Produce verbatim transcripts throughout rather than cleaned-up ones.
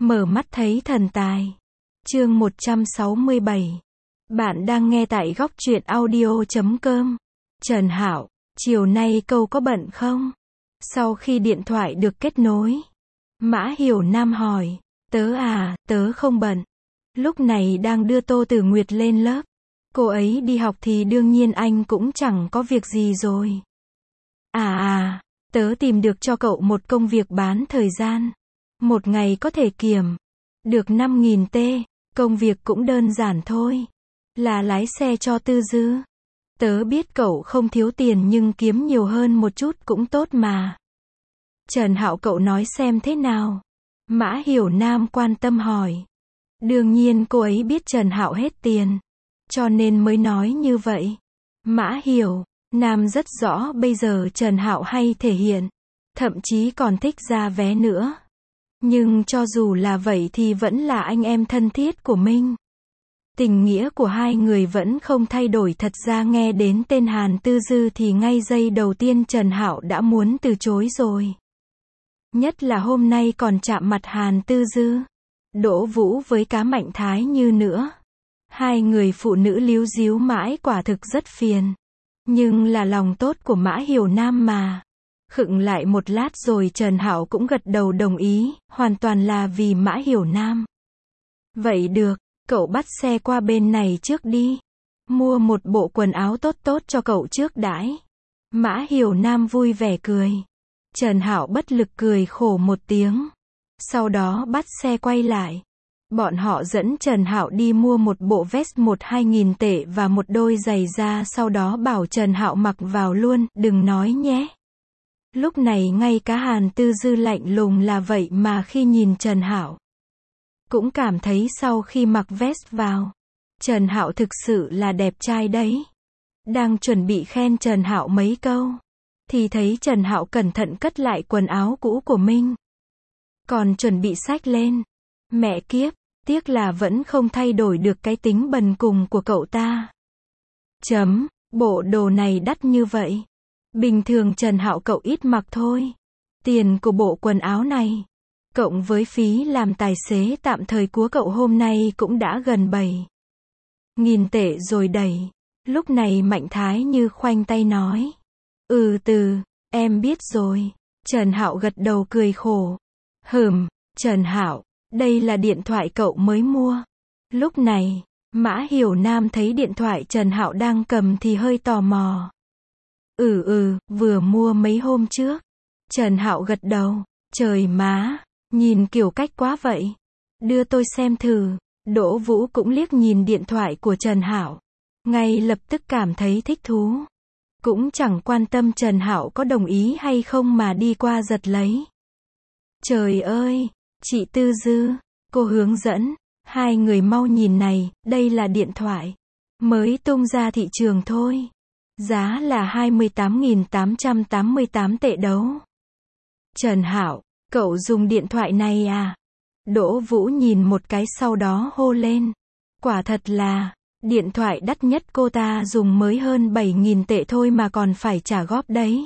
Mở mắt thấy thần tài. Chương một trăm sáu mươi bảy. Bạn đang nghe tại góc truyện audio chấm com. Trần Hạo, chiều nay cậu có bận không? Sau khi điện thoại được kết nối, Mã Hiểu Nam hỏi. Tớ à, tớ không bận. Lúc này đang đưa Tô Tử Nguyệt lên lớp. Cô ấy đi học thì đương nhiên anh cũng chẳng có việc gì rồi. À à, tớ tìm được cho cậu một công việc bán thời gian. Một ngày có thể kiếm được năm nghìn tê, công việc cũng đơn giản thôi. Là lái xe cho Tư Dư. Tớ biết cậu không thiếu tiền nhưng kiếm nhiều hơn một chút cũng tốt mà. Trần Hạo, cậu nói xem thế nào? Mã Hiểu Nam quan tâm hỏi. Đương nhiên cô ấy biết Trần Hạo hết tiền, cho nên mới nói như vậy. Mã Hiểu Nam rất rõ bây giờ Trần Hạo hay thể hiện, thậm chí còn thích ra vé nữa. Nhưng cho dù là vậy thì vẫn là anh em thân thiết của mình. Tình nghĩa của hai người vẫn không thay đổi. Thật ra nghe đến tên Hàn Tư Dư thì ngay giây đầu tiên Trần Hạo đã muốn từ chối rồi. Nhất là hôm nay còn chạm mặt Hàn Tư Dư, Đỗ Vũ với Cá Mạnh Thái Như nữa. Hai người phụ nữ líu díu mãi quả thực rất phiền. Nhưng là lòng tốt của Mã Hiểu Nam mà. Khựng lại một lát rồi Trần Hạo cũng gật đầu đồng ý, hoàn toàn là vì Mã Hiểu Nam. Vậy được, cậu bắt xe qua bên này trước đi. Mua một bộ quần áo tốt tốt cho cậu trước đãi. Mã Hiểu Nam vui vẻ cười. Trần Hạo bất lực cười khổ một tiếng. Sau đó bắt xe quay lại. Bọn họ dẫn Trần Hạo đi mua một bộ vest một hai nghìn tệ và một đôi giày da, sau đó bảo Trần Hạo mặc vào luôn, đừng nói nhé. Lúc này ngay cả Hàn Tư Dư lạnh lùng là vậy mà khi nhìn Trần Hạo, cũng cảm thấy sau khi mặc vest vào, Trần Hạo thực sự là đẹp trai đấy. Đang chuẩn bị khen Trần Hạo mấy câu, thì thấy Trần Hạo cẩn thận cất lại quần áo cũ của mình. Còn chuẩn bị xách lên. Mẹ kiếp, tiếc là vẫn không thay đổi được cái tính bần cùng của cậu ta. Chấm, bộ đồ này đắt như vậy. Bình thường Trần Hạo cậu ít mặc thôi. Tiền của bộ quần áo này, cộng với phí làm tài xế tạm thời của cậu hôm nay cũng đã gần bảy nghìn tệ rồi đẩy. Lúc này Mạnh Thái Như khoanh tay nói. Ừ từ, em biết rồi. Trần Hạo gật đầu cười khổ. Hừm, Trần Hạo, đây là điện thoại cậu mới mua. Lúc này, Mã Hiểu Nam thấy điện thoại Trần Hạo đang cầm thì hơi tò mò. Ừ ừ, vừa mua mấy hôm trước. Trần Hạo gật đầu. Trời má, nhìn kiểu cách quá vậy. Đưa tôi xem thử. Đỗ Vũ cũng liếc nhìn điện thoại của Trần Hạo, ngay lập tức cảm thấy thích thú. Cũng chẳng quan tâm Trần Hạo có đồng ý hay không mà đi qua giật lấy. Trời ơi, chị Tư Dư, cô hướng dẫn, hai người mau nhìn này, đây là điện thoại mới tung ra thị trường thôi. Giá là hai mươi tám nghìn tám trăm tám mươi tám tệ đấu. Trần Hạo, cậu dùng điện thoại này à? Đỗ Vũ nhìn một cái sau đó hô lên. Quả thật là, điện thoại đắt nhất cô ta dùng mới hơn bảy nghìn tệ thôi mà còn phải trả góp đấy.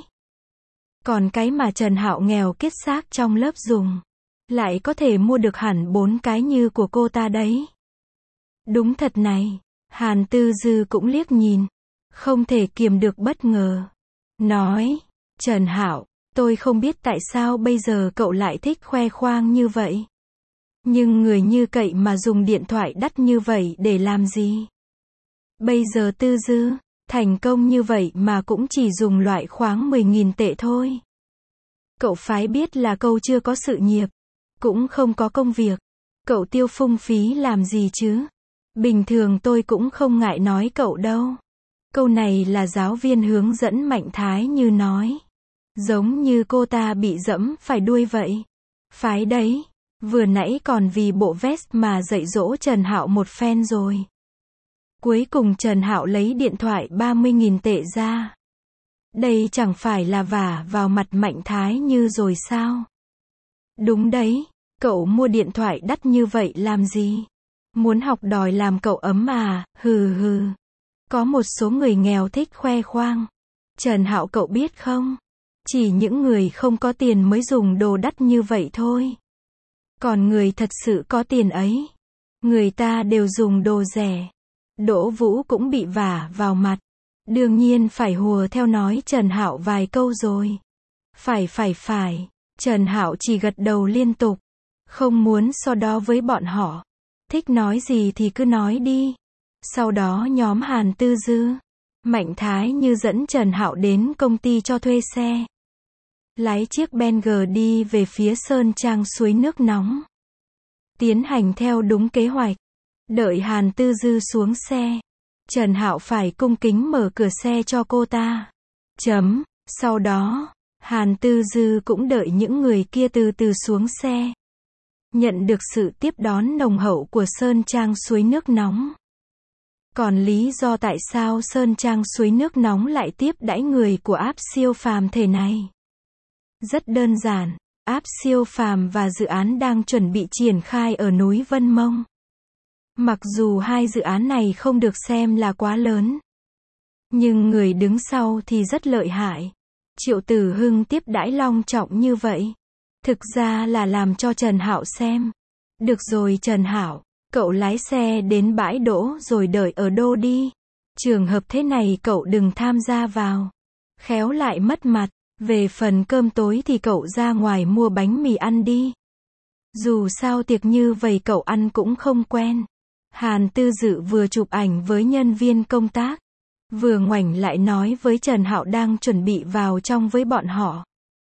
Còn cái mà Trần Hạo nghèo kiết xác trong lớp dùng, lại có thể mua được hẳn bốn cái như của cô ta đấy. Đúng thật này. Hàn Tư Dư cũng liếc nhìn, không thể kiềm được bất ngờ. Nói, Trần Hạo, tôi không biết tại sao bây giờ cậu lại thích khoe khoang như vậy. Nhưng người như cậy mà dùng điện thoại đắt như vậy để làm gì? Bây giờ Tư Dư, thành công như vậy mà cũng chỉ dùng loại khoáng mười nghìn tệ thôi. Cậu phải biết là cậu chưa có sự nghiệp, cũng không có công việc. Cậu tiêu phung phí làm gì chứ? Bình thường tôi cũng không ngại nói cậu đâu. Câu này là giáo viên hướng dẫn Mạnh Thái Như nói. Giống như cô ta bị dẫm phải đuôi vậy. Phái đấy, vừa nãy còn vì bộ vest mà dạy dỗ Trần Hạo một phen rồi. Cuối cùng Trần Hạo lấy điện thoại ba mươi nghìn tệ ra. Đây chẳng phải là vả vào mặt Mạnh Thái Như rồi sao? Đúng đấy, cậu mua điện thoại đắt như vậy làm gì? Muốn học đòi làm cậu ấm à, hừ hừ. Có một số người nghèo thích khoe khoang. Trần Hạo cậu biết không? Chỉ những người không có tiền mới dùng đồ đắt như vậy thôi. Còn người thật sự có tiền ấy, người ta đều dùng đồ rẻ. Đỗ Vũ cũng bị vả vào mặt. Đương nhiên phải hùa theo nói Trần Hạo vài câu rồi. Phải phải phải. Trần Hạo chỉ gật đầu liên tục. Không muốn so đo với bọn họ. Thích nói gì thì cứ nói đi. Sau đó nhóm Hàn Tư Dư, Mạnh Thái Như dẫn Trần Hạo đến công ty cho thuê xe. Lái chiếc Bentley đi về phía Sơn Trang suối nước nóng. Tiến hành theo đúng kế hoạch. Đợi Hàn Tư Dư xuống xe, Trần Hạo phải cung kính mở cửa xe cho cô ta. Chấm. Sau đó, Hàn Tư Dư cũng đợi những người kia từ từ xuống xe. Nhận được sự tiếp đón nồng hậu của Sơn Trang suối nước nóng. Còn lý do tại sao Sơn Trang suối nước nóng lại tiếp đãi người của áp siêu phàm thể này? Rất đơn giản, áp siêu phàm và dự án đang chuẩn bị triển khai ở núi Vân Mông. Mặc dù hai dự án này không được xem là quá lớn, nhưng người đứng sau thì rất lợi hại. Triệu Tử Hưng tiếp đãi long trọng như vậy, thực ra là làm cho Trần Hạo xem. Được rồi Trần Hạo, cậu lái xe đến bãi đỗ rồi đợi ở đô đi. Trường hợp thế này cậu đừng tham gia vào, khéo lại mất mặt. Về phần cơm tối thì cậu ra ngoài mua bánh mì ăn đi. Dù sao tiệc như vậy cậu ăn cũng không quen. Hàn Tư Dự vừa chụp ảnh với nhân viên công tác, vừa ngoảnh lại nói với Trần Hạo đang chuẩn bị vào trong với bọn họ.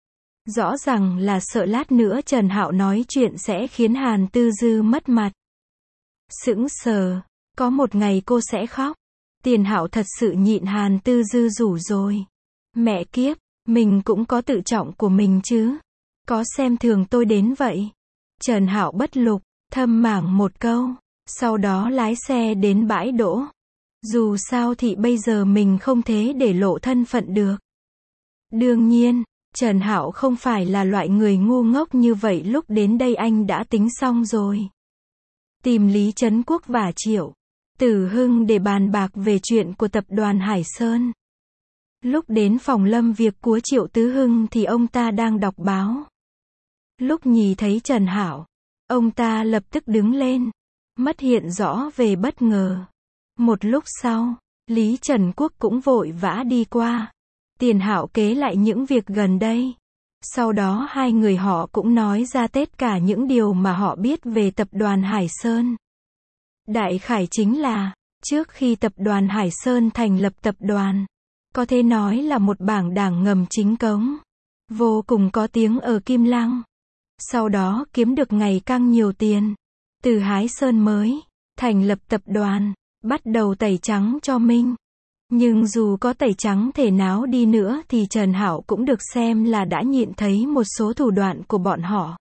Rõ ràng là sợ lát nữa Trần Hạo nói chuyện sẽ khiến Hàn Tư Dư mất mặt. Sững sờ, có một ngày cô sẽ khóc. Tiền Hạo thật sự nhịn Hàn Tư Dư rủ rồi. Mẹ kiếp, mình cũng có tự trọng của mình chứ. Có xem thường tôi đến vậy. Trần Hạo bất lục, thâm mảng một câu. Sau đó lái xe đến bãi đỗ. Dù sao thì bây giờ mình không thể để lộ thân phận được. Đương nhiên, Trần Hạo không phải là loại người ngu ngốc như vậy, lúc đến đây anh đã tính xong rồi. Tìm Lý Trấn Quốc và Triệu Tử Hưng để bàn bạc về chuyện của tập đoàn Hải Sơn. Lúc đến phòng lâm việc của Triệu Tứ Hưng thì ông ta đang đọc báo. Lúc nhìn thấy Trần Hạo, ông ta lập tức đứng lên, mất hiện rõ về bất ngờ. Một lúc sau, Lý Trần Quốc cũng vội vã đi qua. Tiền Hạo kể lại những việc gần đây. Sau đó hai người họ cũng nói ra tất cả những điều mà họ biết về tập đoàn Hải Sơn. Đại khái chính là, trước khi tập đoàn Hải Sơn thành lập tập đoàn, có thể nói là một bảng đảng ngầm chính cống, vô cùng có tiếng ở Kim Lăng. Sau đó kiếm được ngày càng nhiều tiền. Từ Hải Sơn mới thành lập tập đoàn, bắt đầu tẩy trắng cho Minh. Nhưng dù có tẩy trắng thể nào đi nữa thì Trần Hạo cũng được xem là đã nhịn thấy một số thủ đoạn của bọn họ.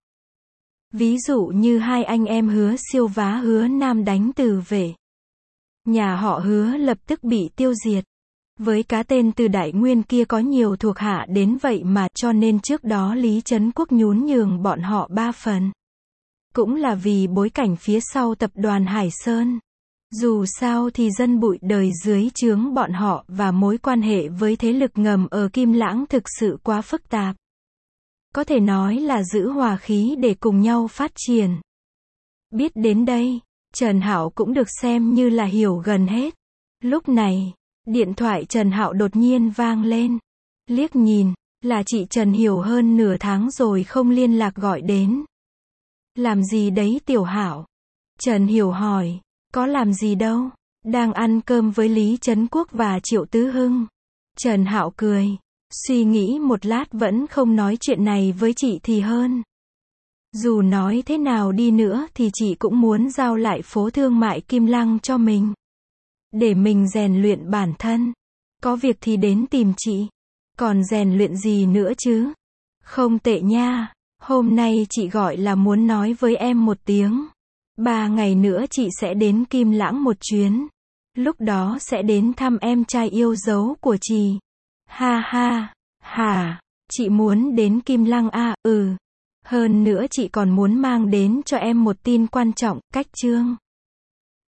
Ví dụ như hai anh em Hứa Siêu vá Hứa Nam đánh Từ về. Nhà họ Hứa lập tức bị tiêu diệt. Với cái tên Từ Đại Nguyên kia có nhiều thuộc hạ đến vậy mà, cho nên trước đó Lý Trấn Quốc nhún nhường bọn họ ba phần. Cũng là vì bối cảnh phía sau tập đoàn Hải Sơn. Dù sao thì dân bụi đời dưới trướng bọn họ và mối quan hệ với thế lực ngầm ở Kim Lãng thực sự quá phức tạp. Có thể nói là giữ hòa khí để cùng nhau phát triển. Biết đến đây, Trần Hạo cũng được xem như là hiểu gần hết. Lúc này, điện thoại Trần Hạo đột nhiên vang lên. Liếc nhìn, là chị Trần Hiểu, hơn nửa tháng rồi không liên lạc gọi đến. Làm gì đấy Tiểu Hạo? Trần Hiểu hỏi. Có làm gì đâu, đang ăn cơm với Lý Trấn Quốc và Triệu Tứ Hưng. Trần Hạo cười, suy nghĩ một lát vẫn không nói chuyện này với chị thì hơn. Dù nói thế nào đi nữa thì chị cũng muốn giao lại phố thương mại Kim Lăng cho mình, để mình rèn luyện bản thân. Có việc thì đến tìm chị, còn rèn luyện gì nữa chứ? Không tệ nha, hôm nay chị gọi là muốn nói với em một tiếng. Ba ngày nữa chị sẽ đến Kim Lãng một chuyến. Lúc đó sẽ đến thăm em trai yêu dấu của chị. Ha ha, hả, chị muốn đến Kim Lăng à, ừ. Hơn nữa chị còn muốn mang đến cho em một tin quan trọng, cách chương.